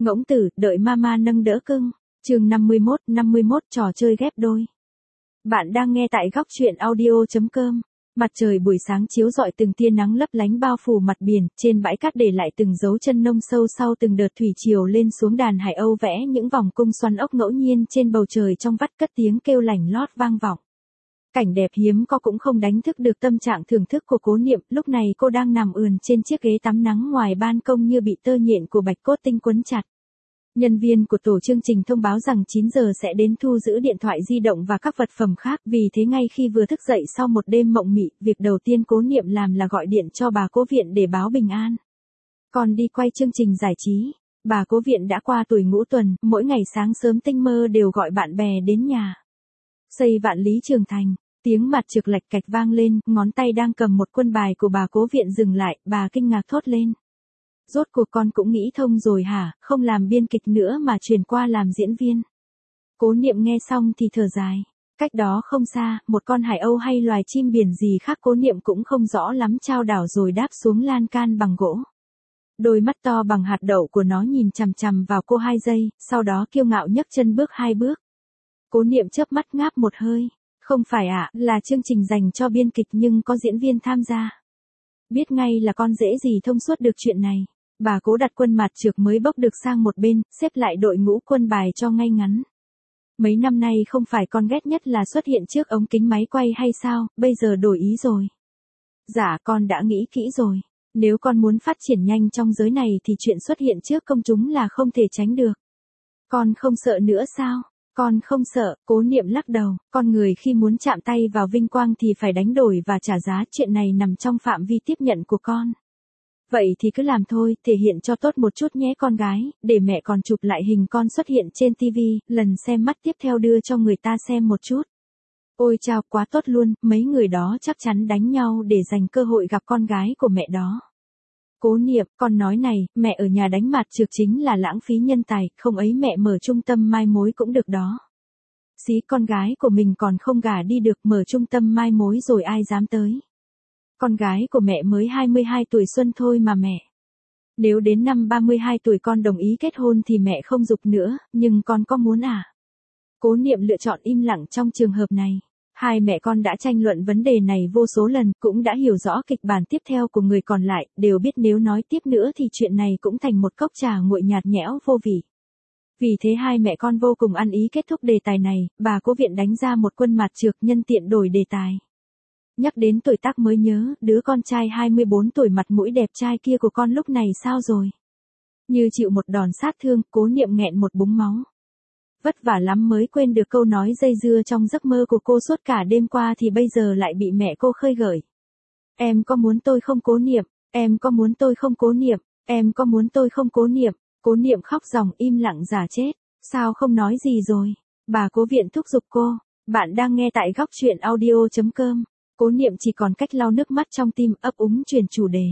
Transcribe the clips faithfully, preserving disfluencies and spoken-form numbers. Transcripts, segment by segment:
Ngỗng tử, đợi mama nâng đỡ cưng. Chương năm mươi mốt, năm mươi mốt trò chơi ghép đôi. Bạn đang nghe tại góc truyện audio chấm com. Mặt trời buổi sáng chiếu rọi từng tia nắng lấp lánh bao phủ mặt biển, trên bãi cát để lại từng dấu chân nông sâu sau từng đợt thủy triều lên xuống, đàn hải âu vẽ những vòng cung xoắn ốc ngẫu nhiên trên bầu trời trong vắt, cất tiếng kêu lảnh lót vang vọng. Cảnh đẹp hiếm có cũng không đánh thức được tâm trạng thưởng thức của Cố Niệm, lúc này cô đang nằm ườn trên chiếc ghế tắm nắng ngoài ban công như bị tơ nhện của bạch cốt tinh quấn chặt. Nhân viên của tổ chương trình thông báo rằng chín giờ sẽ đến thu giữ điện thoại di động và các vật phẩm khác, vì thế ngay khi vừa thức dậy sau một đêm mộng mị, việc đầu tiên Cố Niệm làm là gọi điện cho bà Cố Viện để báo bình an. Còn đi quay chương trình giải trí, bà Cố Viện đã qua tuổi ngũ tuần, mỗi ngày sáng sớm tinh mơ đều gọi bạn bè đến nhà. Xây Vạn Lý Trường Thành, tiếng mặt trược lạch cạch vang lên, ngón tay đang cầm một quân bài của bà Cố Viện dừng lại, bà kinh ngạc thốt lên. Rốt cuộc con cũng nghĩ thông rồi hả, không làm biên kịch nữa mà chuyển qua làm diễn viên. Cố Niệm nghe xong thì thở dài. Cách đó không xa, một con hải âu hay loài chim biển gì khác Cố Niệm cũng không rõ lắm chao đảo rồi đáp xuống lan can bằng gỗ. Đôi mắt to bằng hạt đậu của nó nhìn chằm chằm vào cô hai giây, sau đó kiêu ngạo nhấc chân bước hai bước. Cố Niệm chớp mắt ngáp một hơi. Không phải ạ, à, là chương trình dành cho biên kịch nhưng có diễn viên tham gia. Biết ngay là con dễ gì thông suốt được chuyện này. Bà Cố đặt quân mặt trược mới bốc được sang một bên, xếp lại đội ngũ quân bài cho ngay ngắn. Mấy năm nay không phải con ghét nhất là xuất hiện trước ống kính máy quay hay sao, bây giờ đổi ý rồi. Dạ con đã nghĩ kỹ rồi. Nếu con muốn phát triển nhanh trong giới này thì chuyện xuất hiện trước công chúng là không thể tránh được. Con không sợ nữa sao? Con không sợ, Cố Niệm lắc đầu, con người khi muốn chạm tay vào vinh quang thì phải đánh đổi và trả giá, chuyện này nằm trong phạm vi tiếp nhận của con. Vậy thì cứ làm thôi, thể hiện cho tốt một chút nhé con gái, để mẹ còn chụp lại hình con xuất hiện trên ti vi, lần xem mắt tiếp theo đưa cho người ta xem một chút. Ôi chao, quá tốt luôn, mấy người đó chắc chắn đánh nhau để giành cơ hội gặp con gái của mẹ đó. Cố Niệm, con nói này, mẹ ở nhà đánh mặt trược chính là lãng phí nhân tài, không ấy mẹ mở trung tâm mai mối cũng được đó. Xí, con gái của mình còn không gả đi được, mở trung tâm mai mối rồi ai dám tới. Con gái của mẹ mới hai mươi hai tuổi xuân thôi mà mẹ. Nếu đến năm ba mươi hai tuổi con đồng ý kết hôn thì mẹ không giục nữa, nhưng con có muốn à? Cố Niệm lựa chọn im lặng trong trường hợp này. Hai mẹ con đã tranh luận vấn đề này vô số lần, cũng đã hiểu rõ kịch bản tiếp theo của người còn lại, đều biết nếu nói tiếp nữa thì chuyện này cũng thành một cốc trà nguội nhạt nhẽo vô vị. Vì thế hai mẹ con vô cùng ăn ý kết thúc đề tài này, bà Cố Viện đánh ra một quân mặt trược nhân tiện đổi đề tài. Nhắc đến tuổi tác mới nhớ, đứa con trai hai mươi bốn tuổi mặt mũi đẹp trai kia của con lúc này sao rồi? Như chịu một đòn sát thương, Cố Niệm nghẹn một búng máu. Vất vả lắm mới quên được câu nói dây dưa trong giấc mơ của cô suốt cả đêm qua thì bây giờ lại bị mẹ cô khơi gợi. Em có muốn tôi không Cố Niệm, em có muốn tôi không Cố Niệm, em có muốn tôi không Cố Niệm. Cố Niệm khóc ròng im lặng giả chết, sao không nói gì rồi? Bà Cố Viện thúc giục cô, bạn đang nghe tại góc truyện audio chấm com. Cố Niệm chỉ còn cách lau nước mắt trong tim, ấp úng chuyển chủ đề.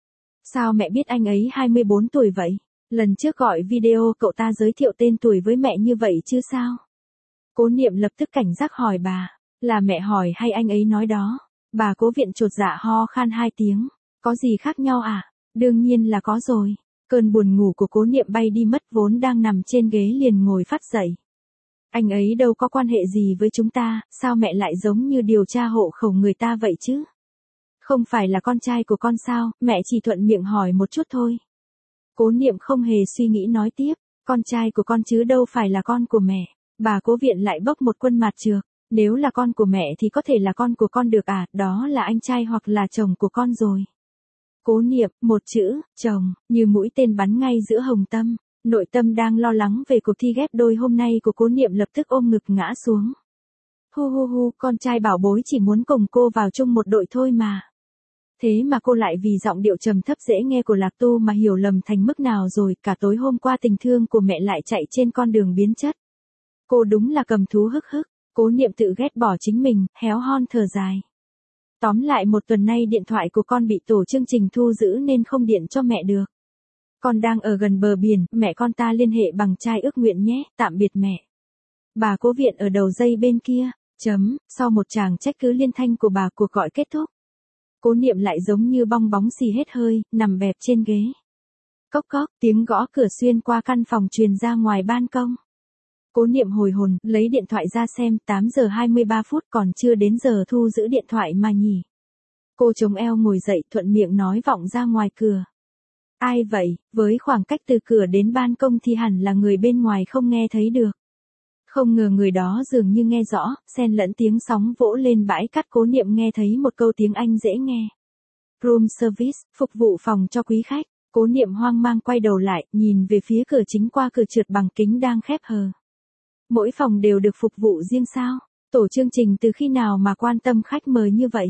Sao mẹ biết anh ấy hai mươi bốn tuổi vậy? Lần trước gọi video cậu ta giới thiệu tên tuổi với mẹ như vậy chứ sao? Cố Niệm lập tức cảnh giác hỏi bà, là mẹ hỏi hay anh ấy nói đó? Bà Cố Viện chột dạ ho khan hai tiếng, có gì khác nhau à? Đương nhiên là có rồi. Cơn buồn ngủ của Cố Niệm bay đi mất, vốn đang nằm trên ghế liền ngồi phát dậy. Anh ấy đâu có quan hệ gì với chúng ta, sao mẹ lại giống như điều tra hộ khẩu người ta vậy chứ? Không phải là con trai của con sao, mẹ chỉ thuận miệng hỏi một chút thôi. Cố Niệm không hề suy nghĩ nói tiếp, con trai của con chứ đâu phải là con của mẹ. Bà Cố Viện lại bốc một quân mặt trược, nếu là con của mẹ thì có thể là con của con được à, đó là anh trai hoặc là chồng của con rồi. Cố Niệm, một chữ, chồng, như mũi tên bắn ngay giữa hồng tâm. Nội tâm đang lo lắng về cuộc thi ghép đôi hôm nay của Cố Niệm lập tức ôm ngực ngã xuống. Hu hu hu, con trai bảo bối chỉ muốn cùng cô vào chung một đội thôi mà. Thế mà cô lại vì giọng điệu trầm thấp dễ nghe của Lạc Tu mà hiểu lầm thành mức nào rồi, cả tối hôm qua tình thương của mẹ lại chạy trên con đường biến chất. Cô đúng là cầm thú hức hức, Cố Niệm tự ghét bỏ chính mình, héo hon thở dài. Tóm lại một tuần nay điện thoại của con bị tổ chương trình thu giữ nên không điện cho mẹ được. Con đang ở gần bờ biển, mẹ con ta liên hệ bằng trai ước nguyện nhé, tạm biệt mẹ. Bà Cố Viện ở đầu dây bên kia, chấm, sau một tràng trách cứ liên thanh của bà, cuộc gọi kết thúc. Cố Niệm lại giống như bong bóng xì hết hơi, nằm bẹp trên ghế. Cốc cốc, tiếng gõ cửa xuyên qua căn phòng truyền ra ngoài ban công. Cố Niệm hồi hồn, lấy điện thoại ra xem, tám giờ hai mươi ba phút còn chưa đến giờ thu giữ điện thoại mà nhỉ. Cô chống eo ngồi dậy, thuận miệng nói vọng ra ngoài cửa. Ai vậy, với khoảng cách từ cửa đến ban công thì hẳn là người bên ngoài không nghe thấy được. Không ngờ người đó dường như nghe rõ, xen lẫn tiếng sóng vỗ lên bãi cát. Cố Niệm nghe thấy một câu tiếng Anh dễ nghe. Room service, phục vụ phòng cho quý khách. Cố Niệm hoang mang quay đầu lại, nhìn về phía cửa chính qua cửa trượt bằng kính đang khép hờ. Mỗi phòng đều được phục vụ riêng sao? Tổ chương trình từ khi nào mà quan tâm khách mời như vậy?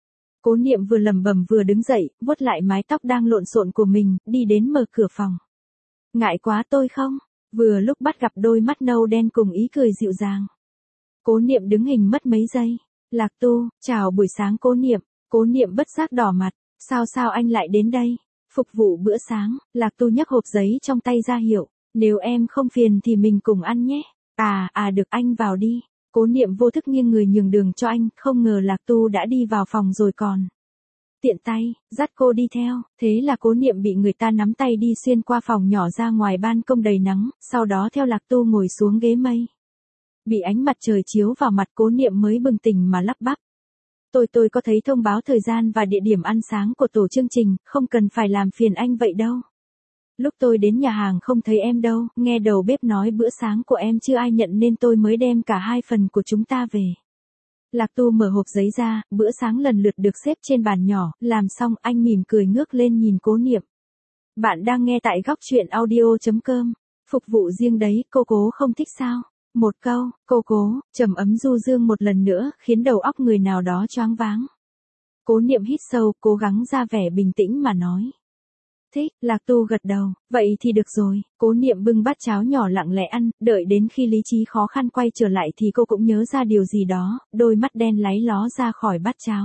Cố Niệm vừa lẩm bẩm vừa đứng dậy, vuốt lại mái tóc đang lộn xộn của mình, đi đến mở cửa phòng. Ngại quá tôi không? Vừa lúc bắt gặp đôi mắt nâu đen cùng ý cười dịu dàng. Cố Niệm đứng hình mất mấy giây. Lạc Tu, chào buổi sáng Cố Niệm. Cố Niệm bất giác đỏ mặt. Sao sao anh lại đến đây? Phục vụ bữa sáng. Lạc Tu nhấc hộp giấy trong tay ra hiệu. Nếu em không phiền thì mình cùng ăn nhé. À, à được anh vào đi. Cố Niệm vô thức nghiêng người nhường đường cho anh, không ngờ Lạc Tu đã đi vào phòng rồi còn. Tiện tay, dắt cô đi theo, thế là Cố Niệm bị người ta nắm tay đi xuyên qua phòng nhỏ ra ngoài ban công đầy nắng, sau đó theo Lạc Tu ngồi xuống ghế mây. Bị ánh mặt trời chiếu vào mặt Cố Niệm mới bừng tỉnh mà lắp bắp. Tôi tôi có thấy thông báo thời gian và địa điểm ăn sáng của tổ chương trình, không cần phải làm phiền anh vậy đâu. Lúc tôi đến nhà hàng không thấy em đâu, nghe đầu bếp nói bữa sáng của em chưa ai nhận nên tôi mới đem cả hai phần của chúng ta về. Lạc Tu mở hộp giấy ra, bữa sáng lần lượt được xếp trên bàn nhỏ, làm xong anh mỉm cười ngước lên nhìn Cố Niệm. Bạn đang nghe tại góc truyện audio chấm com, phục vụ riêng đấy, cô Cố không thích sao? Một câu, cô Cố, trầm ấm du dương một lần nữa, khiến đầu óc người nào đó choáng váng. Cố Niệm hít sâu, cố gắng ra vẻ bình tĩnh mà nói. Thích, Lạc Tu gật đầu, vậy thì được rồi. Cố Niệm bưng bát cháo nhỏ lặng lẽ ăn, đợi đến khi lý trí khó khăn quay trở lại thì cô cũng nhớ ra điều gì đó, đôi mắt đen láy ló ra khỏi bát cháo.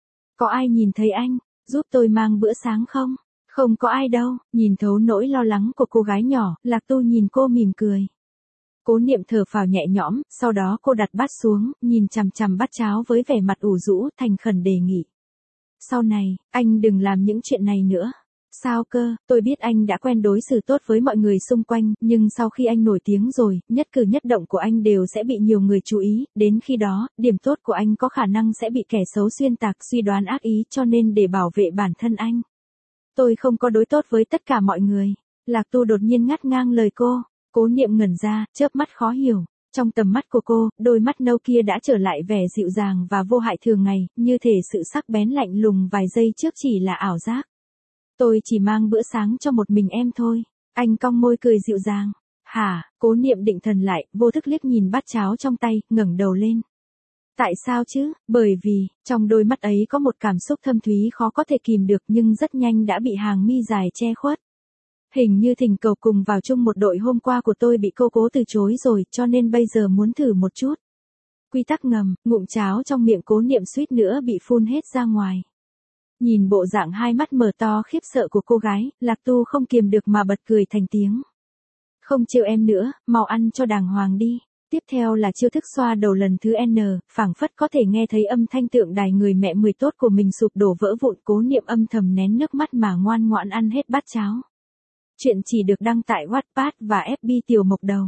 Có ai nhìn thấy anh, giúp tôi mang bữa sáng không? Không có ai đâu. Nhìn thấu nỗi lo lắng của cô gái nhỏ, Lạc Tu nhìn cô mỉm cười. Cố Niệm thở phào nhẹ nhõm, sau đó cô đặt bát xuống, nhìn chằm chằm bát cháo với vẻ mặt ủ rũ, thành khẩn đề nghị. Sau này, anh đừng làm những chuyện này nữa. Sao cơ, tôi biết anh đã quen đối xử tốt với mọi người xung quanh, nhưng sau khi anh nổi tiếng rồi, nhất cử nhất động của anh đều sẽ bị nhiều người chú ý, đến khi đó, điểm tốt của anh có khả năng sẽ bị kẻ xấu xuyên tạc suy đoán ác ý, cho nên để bảo vệ bản thân anh. Tôi không có đối tốt với tất cả mọi người. Lạc Tu đột nhiên ngắt ngang lời cô. Cố Niệm ngẩn ra, chớp mắt khó hiểu. Trong tầm mắt của cô, đôi mắt nâu kia đã trở lại vẻ dịu dàng và vô hại thường ngày, như thể sự sắc bén lạnh lùng vài giây trước chỉ là ảo giác. Tôi chỉ mang bữa sáng cho một mình em thôi. Anh cong môi cười dịu dàng. Hả? Cố Niệm định thần lại, vô thức liếc nhìn bát cháo trong tay, ngẩng đầu lên. Tại sao chứ? Bởi vì, trong đôi mắt ấy có một cảm xúc thâm thúy khó có thể kìm được nhưng rất nhanh đã bị hàng mi dài che khuất. Hình như thỉnh cầu cùng vào chung một đội hôm qua của tôi bị cô Cố từ chối rồi, cho nên bây giờ muốn thử một chút. Quy tắc ngầm, ngụm cháo trong miệng Cố Niệm suýt nữa bị phun hết ra ngoài. Nhìn bộ dạng hai mắt mở to khiếp sợ của cô gái, Lạc Tu không kiềm được mà bật cười thành tiếng. Không trêu em nữa, mau ăn cho đàng hoàng đi. Tiếp theo là chiêu thức xoa đầu lần thứ N, phảng phất có thể nghe thấy âm thanh tượng đài người mẹ mười tốt của mình sụp đổ vỡ vụn. Cố Niệm âm thầm nén nước mắt mà ngoan ngoãn ăn hết bát cháo. Chuyện chỉ được đăng tại Wattpad và ép bê Tiểu Mộc Đầu.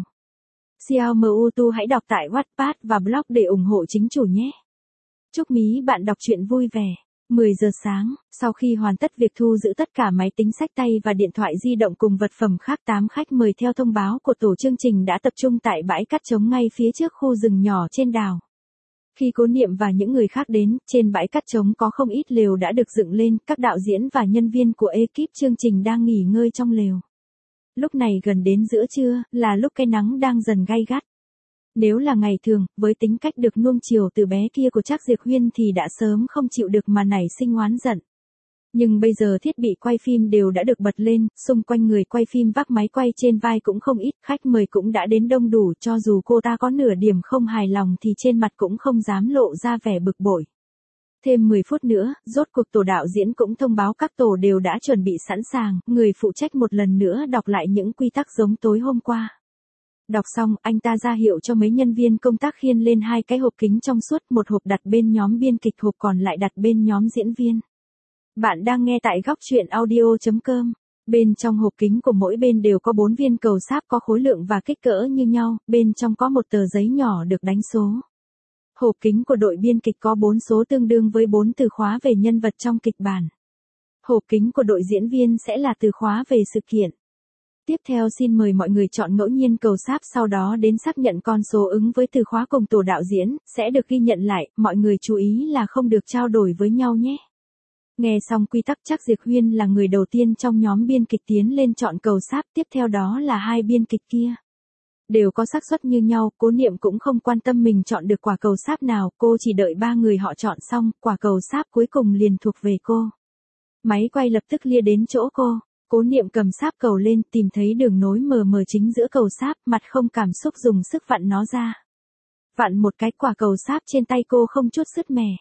Xiao Mu Tu hãy đọc tại Wattpad và blog để ủng hộ chính chủ nhé. Chúc mí bạn đọc truyện vui vẻ. mười giờ sáng, sau khi hoàn tất việc thu giữ tất cả máy tính xách tay và điện thoại di động cùng vật phẩm khác, tám khách mời theo thông báo của tổ chương trình đã tập trung tại bãi cát trống ngay phía trước khu rừng nhỏ trên đảo. Khi Cố Niệm và những người khác đến, trên bãi cát trống có không ít lều đã được dựng lên, các đạo diễn và nhân viên của ekip chương trình đang nghỉ ngơi trong lều. Lúc này gần đến giữa trưa, là lúc cái nắng đang dần gay gắt. Nếu là ngày thường, với tính cách được nuông chiều từ bé kia của Trác Diệp Huyên thì đã sớm không chịu được mà nảy sinh oán giận. Nhưng bây giờ thiết bị quay phim đều đã được bật lên, xung quanh người quay phim vác máy quay trên vai cũng không ít, khách mời cũng đã đến đông đủ, cho dù cô ta có nửa điểm không hài lòng thì trên mặt cũng không dám lộ ra vẻ bực bội. Thêm mười phút nữa, rốt cuộc tổ đạo diễn cũng thông báo các tổ đều đã chuẩn bị sẵn sàng, người phụ trách một lần nữa đọc lại những quy tắc giống tối hôm qua. Đọc xong, anh ta ra hiệu cho mấy nhân viên công tác khiêng lên hai cái hộp kính trong suốt, một hộp đặt bên nhóm biên kịch, hộp còn lại đặt bên nhóm diễn viên. Bạn đang nghe tại góc truyện audio chấm com. Bên trong hộp kính của mỗi bên đều có bốn viên cầu sáp có khối lượng và kích cỡ như nhau, bên trong có một tờ giấy nhỏ được đánh số. Hộp kính của đội biên kịch có bốn số tương đương với bốn từ khóa về nhân vật trong kịch bản. Hộp kính của đội diễn viên sẽ là từ khóa về sự kiện. Tiếp theo xin mời mọi người chọn ngẫu nhiên cầu sáp, sau đó đến xác nhận con số ứng với từ khóa cùng tổ đạo diễn, sẽ được ghi nhận lại, mọi người chú ý là không được trao đổi với nhau nhé. Nghe xong quy tắc, chắc Diệp Huyên là người đầu tiên trong nhóm biên kịch tiến lên chọn cầu sáp, tiếp theo đó là hai biên kịch kia. Đều có xác suất như nhau, Cố Niệm cũng không quan tâm mình chọn được quả cầu sáp nào, cô chỉ đợi ba người họ chọn xong, quả cầu sáp cuối cùng liền thuộc về cô. Máy quay lập tức lia đến chỗ cô. Cố Niệm cầm sáp cầu lên, tìm thấy đường nối mờ mờ chính giữa cầu sáp, mặt không cảm xúc dùng sức vặn nó ra. Vặn một cái, quả cầu sáp trên tay cô không chút sứt mẻ.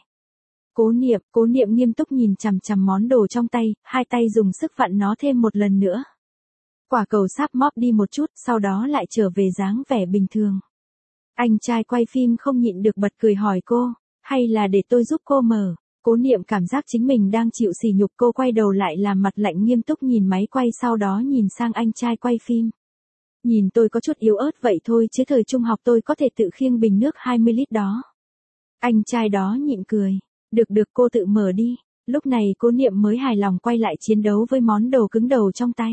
Cố Niệm, Cố Niệm nghiêm túc nhìn chằm chằm món đồ trong tay, hai tay dùng sức vặn nó thêm một lần nữa. Quả cầu sáp móp đi một chút, sau đó lại trở về dáng vẻ bình thường. Anh trai quay phim không nhịn được bật cười hỏi cô, hay là để tôi giúp cô mở? Cố Niệm cảm giác chính mình đang chịu sỉ nhục, cô quay đầu lại làm mặt lạnh nghiêm túc nhìn máy quay, sau đó nhìn sang anh trai quay phim. Nhìn tôi có chút yếu ớt vậy thôi chứ thời trung học tôi có thể tự khiêng bình nước hai mươi lít đó. Anh trai đó nhịn cười. Được được, cô tự mở đi. Lúc này Cố Niệm mới hài lòng quay lại chiến đấu với món đồ cứng đầu trong tay.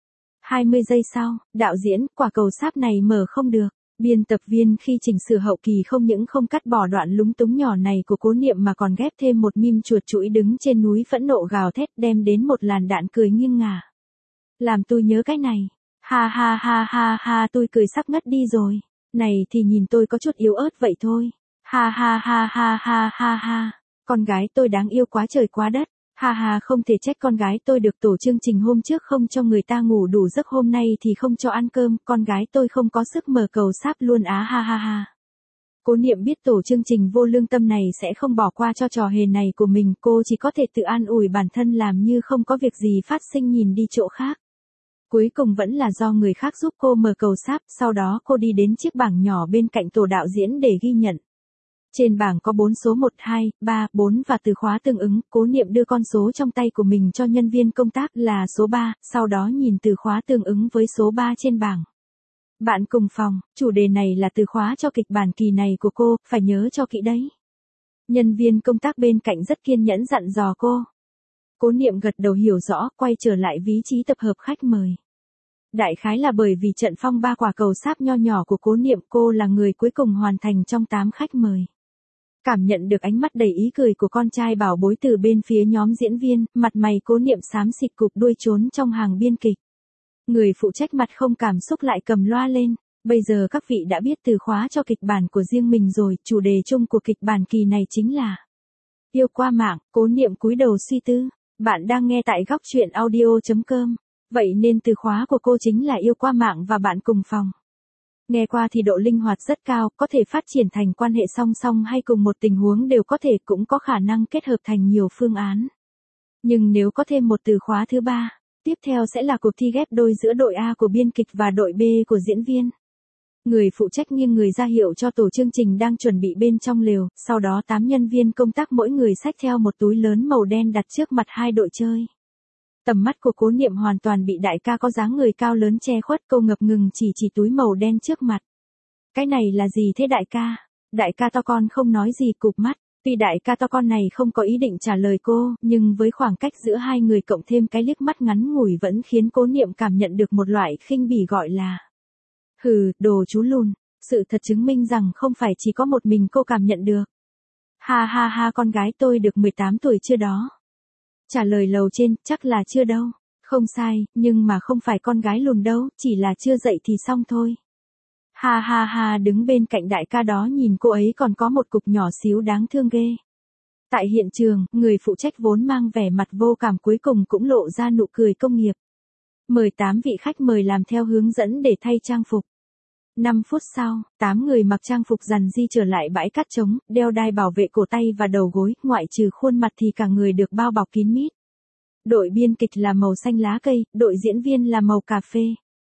hai mươi giây sau, đạo diễn, quả cầu sáp này mở không được. Biên tập viên khi chỉnh sửa hậu kỳ không những không cắt bỏ đoạn lúng túng nhỏ này của Cố Niệm mà còn ghép thêm một meme chuột chuỗi đứng trên núi phẫn nộ gào thét, đem đến một làn đạn cười nghiêng ngả. Làm tôi nhớ cái này. Ha ha ha ha ha, tôi cười sắp ngất đi rồi. Này thì nhìn tôi có chút yếu ớt vậy thôi. Ha ha ha ha ha ha ha. Con gái tôi đáng yêu quá trời quá đất. Ha ha, không thể trách con gái tôi được, tổ chương trình hôm trước không cho người ta ngủ đủ giấc, hôm nay thì không cho ăn cơm, con gái tôi không có sức mở cầu sáp luôn á, ha ha ha. Cố Niệm biết tổ chương trình vô lương tâm này sẽ không bỏ qua cho trò hề này của mình, cô chỉ có thể tự an ủi bản thân làm như không có việc gì phát sinh, nhìn đi chỗ khác. Cuối cùng vẫn là do người khác giúp cô mở cầu sáp, sau đó cô đi đến chiếc bảng nhỏ bên cạnh tổ đạo diễn để ghi nhận. Trên bảng có bốn số một, hai, ba, bốn và từ khóa tương ứng, Cố Niệm đưa con số trong tay của mình cho nhân viên công tác là số ba, sau đó nhìn từ khóa tương ứng với số ba trên bảng. Bạn cùng phòng, chủ đề này là từ khóa cho kịch bản kỳ này của cô, phải nhớ cho kỹ đấy. Nhân viên công tác bên cạnh rất kiên nhẫn dặn dò cô. Cố Niệm gật đầu hiểu rõ, quay trở lại vị trí tập hợp khách mời. Đại khái là bởi vì trận phong ba quả cầu sáp nho nhỏ của Cố Niệm, cô là người cuối cùng hoàn thành trong tám khách mời. Cảm nhận được ánh mắt đầy ý cười của con trai bảo bối từ bên phía nhóm diễn viên, mặt mày Cố Niệm xám xịt, cụp đuôi trốn trong hàng biên kịch. Người phụ trách mặt không cảm xúc lại cầm loa lên. Bây giờ các vị đã biết từ khóa cho kịch bản của riêng mình rồi, chủ đề chung của kịch bản kỳ này chính là yêu qua mạng. Cố Niệm cúi đầu suy tư. Bạn đang nghe tại góc truyện audio chấm com. Vậy nên từ khóa của cô chính là yêu qua mạng và bạn cùng phòng. Nghe qua thì độ linh hoạt rất cao, có thể phát triển thành quan hệ song song hay cùng một tình huống đều có thể, cũng có khả năng kết hợp thành nhiều phương án. Nhưng nếu có thêm một từ khóa thứ ba, tiếp theo sẽ là cuộc thi ghép đôi giữa đội A của biên kịch và đội B của diễn viên. Người phụ trách nghiêng người ra hiệu cho tổ chương trình đang chuẩn bị bên trong lều, sau đó tám nhân viên công tác mỗi người xách theo một túi lớn màu đen đặt trước mặt hai đội chơi. Tầm mắt của Cố Niệm hoàn toàn bị đại ca có dáng người cao lớn che khuất, cô ngập ngừng chỉ chỉ túi màu đen trước mặt. Cái này là gì thế đại ca? Đại ca to con không nói gì, cụp mắt. Tuy đại ca to con này không có ý định trả lời cô, nhưng với khoảng cách giữa hai người cộng thêm cái liếc mắt ngắn ngủi vẫn khiến Cố Niệm cảm nhận được một loại khinh bỉ gọi là hừ, đồ chú lùn. Sự thật chứng minh rằng không phải chỉ có một mình cô cảm nhận được. Ha ha ha, con gái tôi được mười tám tuổi chưa đó? Trả lời lầu trên, chắc là chưa đâu. Không sai, nhưng mà không phải con gái lùn đâu, chỉ là chưa dậy thì xong thôi. Ha ha ha, đứng bên cạnh đại ca đó nhìn cô ấy còn có một cục nhỏ xíu đáng thương ghê. Tại hiện trường, người phụ trách vốn mang vẻ mặt vô cảm cuối cùng cũng lộ ra nụ cười công nghiệp. Mời tám vị khách mời làm theo hướng dẫn để thay trang phục. năm phút sau, tám người mặc trang phục rằn di trở lại bãi cát trống, đeo đai bảo vệ cổ tay và đầu gối, ngoại trừ khuôn mặt thì cả người được bao bọc kín mít. Đội biên kịch là màu xanh lá cây, đội diễn viên là màu cà phê.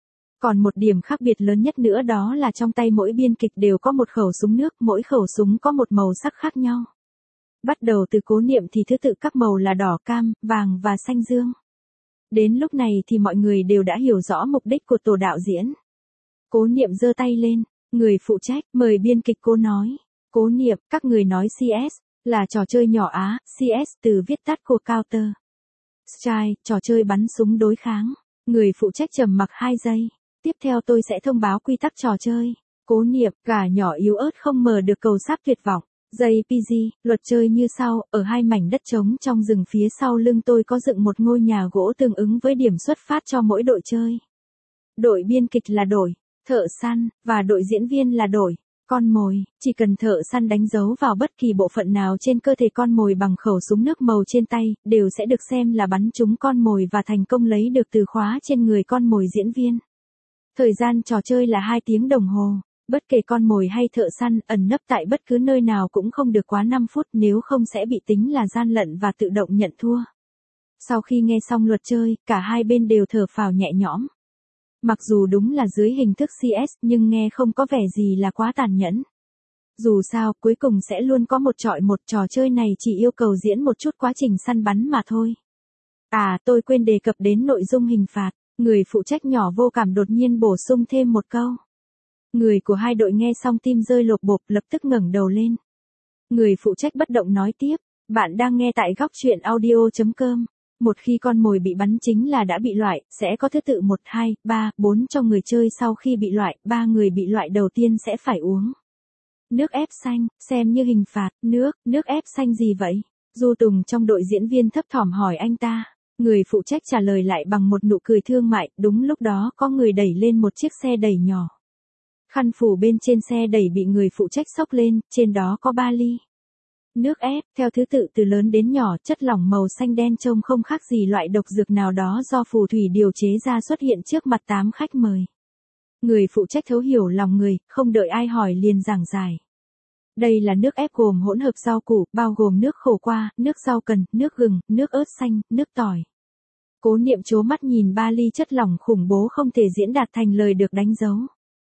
Còn một điểm khác biệt lớn nhất nữa đó là trong tay mỗi biên kịch đều có một khẩu súng nước, mỗi khẩu súng có một màu sắc khác nhau. Bắt đầu từ Cố Niệm thì thứ tự các màu là đỏ, cam, vàng và xanh dương. Đến lúc này thì mọi người đều đã hiểu rõ mục đích của tổ đạo diễn. Cố Niệm giơ tay lên, người phụ trách, mời biên kịch Cố nói. Cố Niệm, các người nói xê ét, là trò chơi nhỏ Á, xê ét từ viết tắt của Counter Strike, trò chơi bắn súng đối kháng. Người phụ trách trầm mặc hai giây. Tiếp theo tôi sẽ thông báo quy tắc trò chơi. Cố Niệm, gà nhỏ yếu ớt không mờ được cầu sáp tuyệt vọng. gi pê giê, luật chơi như sau, ở hai mảnh đất trống trong rừng phía sau lưng tôi có dựng một ngôi nhà gỗ tương ứng với điểm xuất phát cho mỗi đội chơi. Đội biên kịch là đội thợ săn, và đội diễn viên là đội con mồi. Chỉ cần thợ săn đánh dấu vào bất kỳ bộ phận nào trên cơ thể con mồi bằng khẩu súng nước màu trên tay, đều sẽ được xem là bắn trúng con mồi và thành công lấy được từ khóa trên người con mồi diễn viên. Thời gian trò chơi là hai tiếng đồng hồ. Bất kể con mồi hay thợ săn ẩn nấp tại bất cứ nơi nào cũng không được quá năm phút, nếu không sẽ bị tính là gian lận và tự động nhận thua. Sau khi nghe xong luật chơi, cả hai bên đều thở phào nhẹ nhõm. Mặc dù đúng là dưới hình thức xê ét nhưng nghe không có vẻ gì là quá tàn nhẫn. Dù sao, cuối cùng sẽ luôn có một chọi một, trò chơi này chỉ yêu cầu diễn một chút quá trình săn bắn mà thôi. À, tôi quên đề cập đến nội dung hình phạt, người phụ trách nhỏ vô cảm đột nhiên bổ sung thêm một câu. Người của hai đội nghe xong tim rơi lột bột, lập tức ngẩng đầu lên. Người phụ trách bất động nói tiếp, bạn đang nghe tại góc truyện audio chấm com. Một khi con mồi bị bắn chính là đã bị loại, sẽ có thứ tự một, hai, ba, bốn cho người chơi sau khi bị loại, ba người bị loại đầu tiên sẽ phải uống nước ép xanh, xem như hình phạt. Nước, nước ép xanh gì vậy? Du Tùng trong đội diễn viên thấp thỏm hỏi anh ta. Người phụ trách trả lời lại bằng một nụ cười thương mại, đúng lúc đó có người đẩy lên một chiếc xe đẩy nhỏ. Khăn phủ bên trên xe đẩy bị người phụ trách xốc lên, trên đó có ba ly nước ép, theo thứ tự từ lớn đến nhỏ, chất lỏng màu xanh đen trông không khác gì loại độc dược nào đó do phù thủy điều chế ra xuất hiện trước mặt tám khách mời. Người phụ trách thấu hiểu lòng người, không đợi ai hỏi liền giảng giải. Đây là nước ép gồm hỗn hợp rau củ, bao gồm nước khổ qua, nước rau cần, nước gừng, nước ớt xanh, nước tỏi. Cố Niệm trố mắt nhìn ba ly chất lỏng khủng bố không thể diễn đạt thành lời được đánh dấu.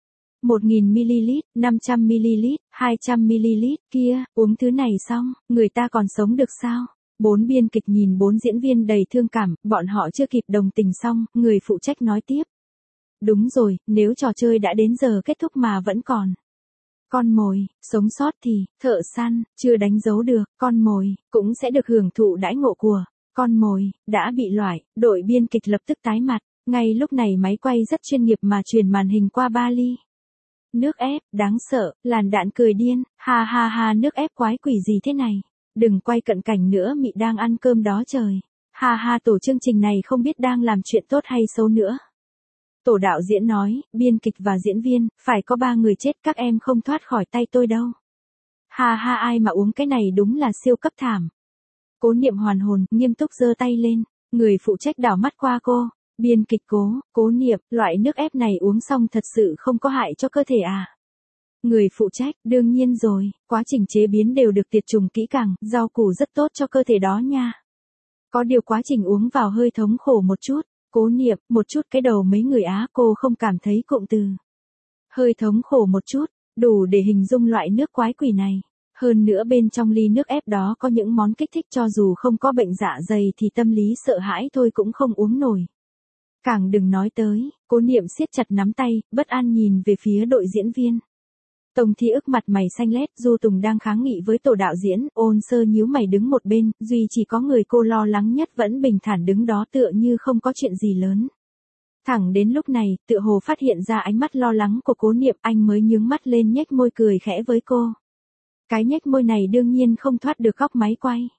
một nghìn mi-li-lít, năm trăm mi-li-lít, hai trăm mi-li-lít, kia, uống thứ này xong, người ta còn sống được sao? Bốn biên kịch nhìn bốn diễn viên đầy thương cảm, bọn họ chưa kịp đồng tình xong, người phụ trách nói tiếp. Đúng rồi, nếu trò chơi đã đến giờ kết thúc mà vẫn còn con mồi sống sót thì, thợ săn, chưa đánh dấu được, con mồi, cũng sẽ được hưởng thụ đãi ngộ của con mồi, đã bị loại, đội biên kịch lập tức tái mặt, ngay lúc này máy quay rất chuyên nghiệp mà truyền màn hình qua ba ly nước ép, đáng sợ, làn đạn cười điên, ha ha ha nước ép quái quỷ gì thế này, đừng quay cận cảnh nữa mị đang ăn cơm đó trời, ha ha tổ chương trình này không biết đang làm chuyện tốt hay xấu nữa. Tổ đạo diễn nói, biên kịch và diễn viên, phải có ba người chết các em không thoát khỏi tay tôi đâu. Ha ha ai mà uống cái này đúng là siêu cấp thảm. Cố Niệm hoàn hồn, nghiêm túc giơ tay lên, người phụ trách đảo mắt qua cô. Biên kịch Cố, Cố Niệm, loại nước ép này uống xong thật sự không có hại cho cơ thể à? Người phụ trách, đương nhiên rồi, quá trình chế biến đều được tiệt trùng kỹ càng, rau củ rất tốt cho cơ thể đó nha. Có điều quá trình uống vào hơi thống khổ một chút. Cố Niệm, một chút cái đầu mấy người Á cô không cảm thấy cụm từ hơi thống khổ một chút, đủ để hình dung loại nước quái quỷ này. Hơn nữa bên trong ly nước ép đó có những món kích thích cho dù không có bệnh dạ dày thì tâm lý sợ hãi thôi cũng không uống nổi. Càng đừng nói tới, Cố Niệm siết chặt nắm tay, bất an nhìn về phía đội diễn viên. Tông Thi ức mặt mày xanh lét, Du Tùng đang kháng nghị với tổ đạo diễn, Ôn Sơ nhíu mày đứng một bên, duy chỉ có người cô lo lắng nhất vẫn bình thản đứng đó tựa như không có chuyện gì lớn. Thẳng đến lúc này, tựa hồ phát hiện ra ánh mắt lo lắng của Cố Niệm, anh mới nhướng mắt lên nhếch môi cười khẽ với cô. Cái nhếch môi này đương nhiên không thoát được góc máy quay.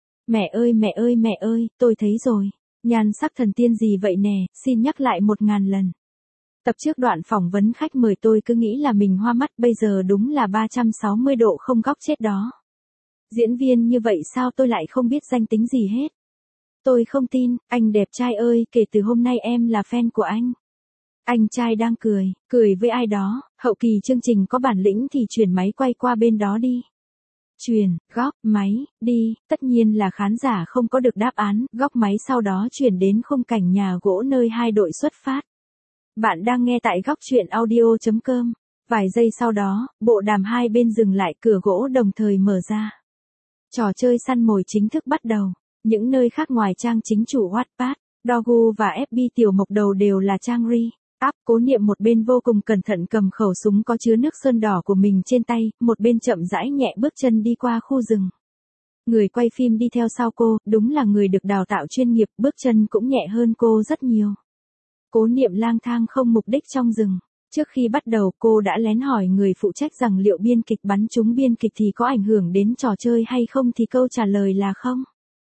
Mẹ ơi mẹ ơi mẹ ơi, tôi thấy rồi. Nhan sắc thần tiên gì vậy nè, xin nhắc lại một ngàn lần. Tập trước đoạn phỏng vấn khách mời tôi cứ nghĩ là mình hoa mắt, bây giờ đúng là ba trăm sáu mươi độ không góc chết đó. Diễn viên như vậy sao tôi lại không biết danh tính gì hết. Tôi không tin, anh đẹp trai ơi, kể từ hôm nay em là fan của anh. Anh trai đang cười, cười với ai đó, hậu kỳ chương trình có bản lĩnh thì chuyển máy quay qua bên đó đi. Chuyển, góc, máy, đi, tất nhiên là khán giả không có được đáp án, góc máy sau đó chuyển đến khung cảnh nhà gỗ nơi hai đội xuất phát. Bạn đang nghe tại góc truyện audio chấm com. Vài giây sau đó, bộ đàm hai bên dừng lại, cửa gỗ đồng thời mở ra. Trò chơi săn mồi chính thức bắt đầu. Những nơi khác ngoài trang chính chủ Wattpad, Dogu và ép bê tiểu mộc đầu đều là trang ri. Áp. Cố Niệm một bên vô cùng cẩn thận cầm khẩu súng có chứa nước sơn đỏ của mình trên tay, một bên chậm rãi nhẹ bước chân đi qua khu rừng. Người quay phim đi theo sau cô, đúng là người được đào tạo chuyên nghiệp, bước chân cũng nhẹ hơn cô rất nhiều. Cố Niệm lang thang không mục đích trong rừng. Trước khi bắt đầu cô đã lén hỏi người phụ trách rằng liệu biên kịch bắn trúng biên kịch thì có ảnh hưởng đến trò chơi hay không thì câu trả lời là không.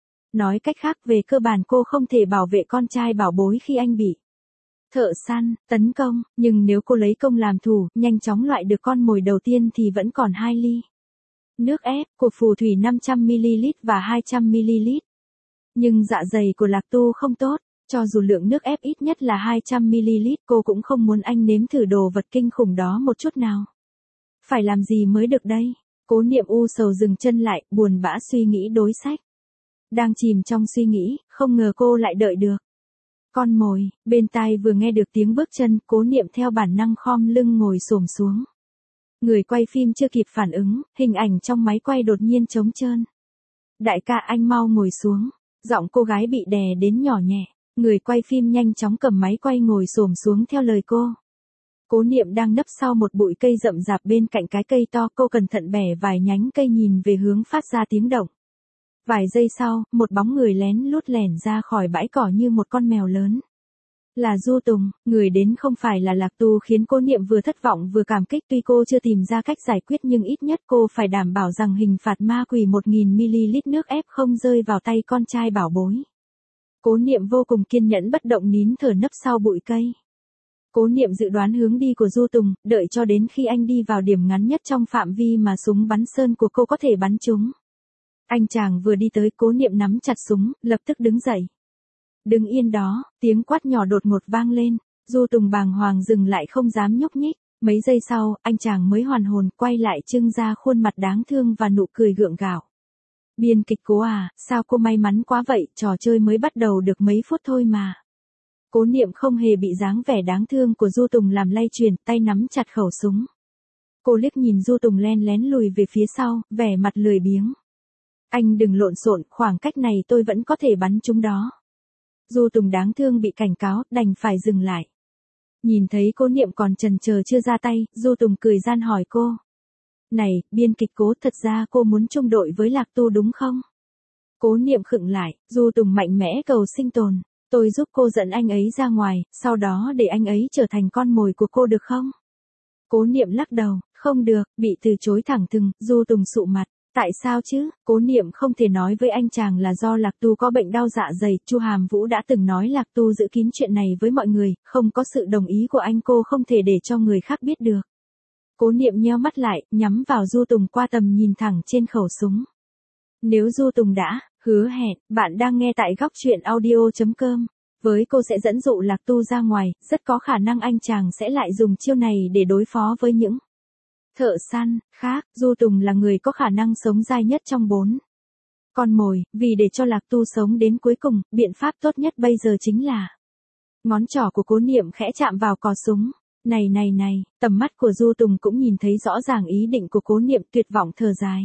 Nói cách khác về cơ bản cô không thể bảo vệ con trai bảo bối khi anh bị thợ săn tấn công, nhưng nếu cô lấy công làm thủ, nhanh chóng loại được con mồi đầu tiên thì vẫn còn hai ly nước ép của phù thủy năm trăm mi li lít và hai trăm mi li lít. Nhưng dạ dày của Lạc Tu không tốt, cho dù lượng nước ép ít nhất là hai trăm mi li lít, cô cũng không muốn anh nếm thử đồ vật kinh khủng đó một chút nào. Phải làm gì mới được đây? Cố Niệm u sầu dừng chân lại, buồn bã suy nghĩ đối sách. Đang chìm trong suy nghĩ, không ngờ cô lại đợi được con mồi. Bên tai vừa nghe được tiếng bước chân, Cố Niệm theo bản năng khom lưng ngồi xổm xuống. Người quay phim chưa kịp phản ứng, hình ảnh trong máy quay đột nhiên trống trơn. Đại ca anh mau ngồi xuống. Giọng cô gái bị đè đến nhỏ nhẹ. Người quay phim nhanh chóng cầm máy quay ngồi xổm xuống theo lời cô. Cố Niệm đang nấp sau một bụi cây rậm rạp bên cạnh cái cây to, cô cẩn thận bẻ vài nhánh cây nhìn về hướng phát ra tiếng động. Vài giây sau, một bóng người lén lút lẻn ra khỏi bãi cỏ như một con mèo lớn. Là Du Tùng, người đến không phải là Lạc Tu khiến Cố Niệm vừa thất vọng vừa cảm kích, tuy cô chưa tìm ra cách giải quyết nhưng ít nhất cô phải đảm bảo rằng hình phạt ma quỷ một nghìn mi li lít nước ép không rơi vào tay con trai bảo bối. Cố Niệm vô cùng kiên nhẫn bất động nín thở nấp sau bụi cây. Cố Niệm dự đoán hướng đi của Du Tùng, đợi cho đến khi anh đi vào điểm ngắn nhất trong phạm vi mà súng bắn sơn của cô có thể bắn trúng. Anh chàng vừa đi tới, Cố Niệm nắm chặt súng, lập tức đứng dậy. Đứng yên đó, tiếng quát nhỏ đột ngột vang lên, Du Tùng bàng hoàng dừng lại không dám nhúc nhích. Mấy giây sau, anh chàng mới hoàn hồn, quay lại trưng ra khuôn mặt đáng thương và nụ cười gượng gạo. Biên kịch Cố à, sao cô may mắn quá vậy, trò chơi mới bắt đầu được mấy phút thôi mà. Cố Niệm không hề bị dáng vẻ đáng thương của Du Tùng làm lay chuyển, tay nắm chặt khẩu súng. Cô liếc nhìn Du Tùng len lén lùi về phía sau, vẻ mặt lười biếng. Anh đừng lộn xộn, khoảng cách này tôi vẫn có thể bắn chúng đó. Du Tùng đáng thương bị cảnh cáo, đành phải dừng lại. Nhìn thấy Cố Niệm còn chần chờ chưa ra tay, Du Tùng cười gian hỏi cô. Này, biên kịch Cố, thật ra cô muốn chung đội với Lạc Tu đúng không? Cố Niệm khựng lại, Du Tùng mạnh mẽ cầu sinh tồn. Tôi giúp cô dẫn anh ấy ra ngoài, sau đó để anh ấy trở thành con mồi của cô được không? Cố Niệm lắc đầu, không được, bị từ chối thẳng thừng. Du Tùng sụ mặt. Tại sao chứ? Cố Niệm không thể nói với anh chàng là do Lạc Tu có bệnh đau dạ dày. Chu Hàm Vũ đã từng nói Lạc Tu giữ kín chuyện này với mọi người, không có sự đồng ý của anh cô không thể để cho người khác biết được. Cố Niệm nheo mắt lại, nhắm vào Du Tùng qua tầm nhìn thẳng trên khẩu súng. Nếu Du Tùng đã hứa hẹn, bạn đang nghe tại góc truyện audio chấm com. Với cô sẽ dẫn dụ Lạc Tu ra ngoài, rất có khả năng anh chàng sẽ lại dùng chiêu này để đối phó với những thợ săn khác. Du Tùng là người có khả năng sống dai nhất trong bốn con mồi, vì để cho Lạc Tu sống đến cuối cùng, biện pháp tốt nhất bây giờ chính là ngón trỏ của Cố Niệm khẽ chạm vào cò súng. Này này này, tầm mắt của Du Tùng cũng nhìn thấy rõ ràng ý định của Cố Niệm, tuyệt vọng thở dài.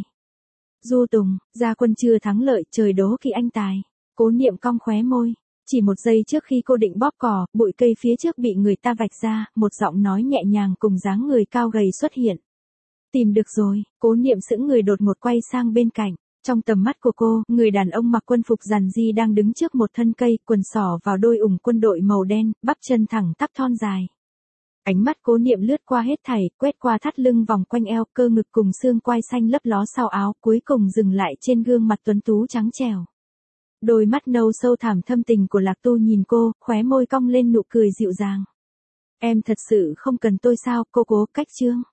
Du Tùng, gia quân chưa thắng lợi, trời đố kỵ anh tài. Cố Niệm cong khóe môi. Chỉ một giây trước khi cô định bóp cò, bụi cây phía trước bị người ta vạch ra, một giọng nói nhẹ nhàng cùng dáng người cao gầy xuất hiện. Tìm được rồi. Cố Niệm sững người đột ngột quay sang bên cạnh. Trong tầm mắt của cô, người đàn ông mặc quân phục rằn ri đang đứng trước một thân cây, quần sỏ vào đôi ủng quân đội màu đen, bắp chân thẳng tắp thon dài. Ánh mắt Cố Niệm lướt qua hết thảy, quét qua thắt lưng vòng quanh eo, cơ ngực cùng xương quai xanh lấp ló sau áo, cuối cùng dừng lại trên gương mặt tuấn tú trắng trẻo. Đôi mắt nâu sâu thẳm thâm tình của Lạc Tu nhìn cô, khóe môi cong lên nụ cười dịu dàng. Em thật sự không cần tôi sao? Cô Cố cách trương.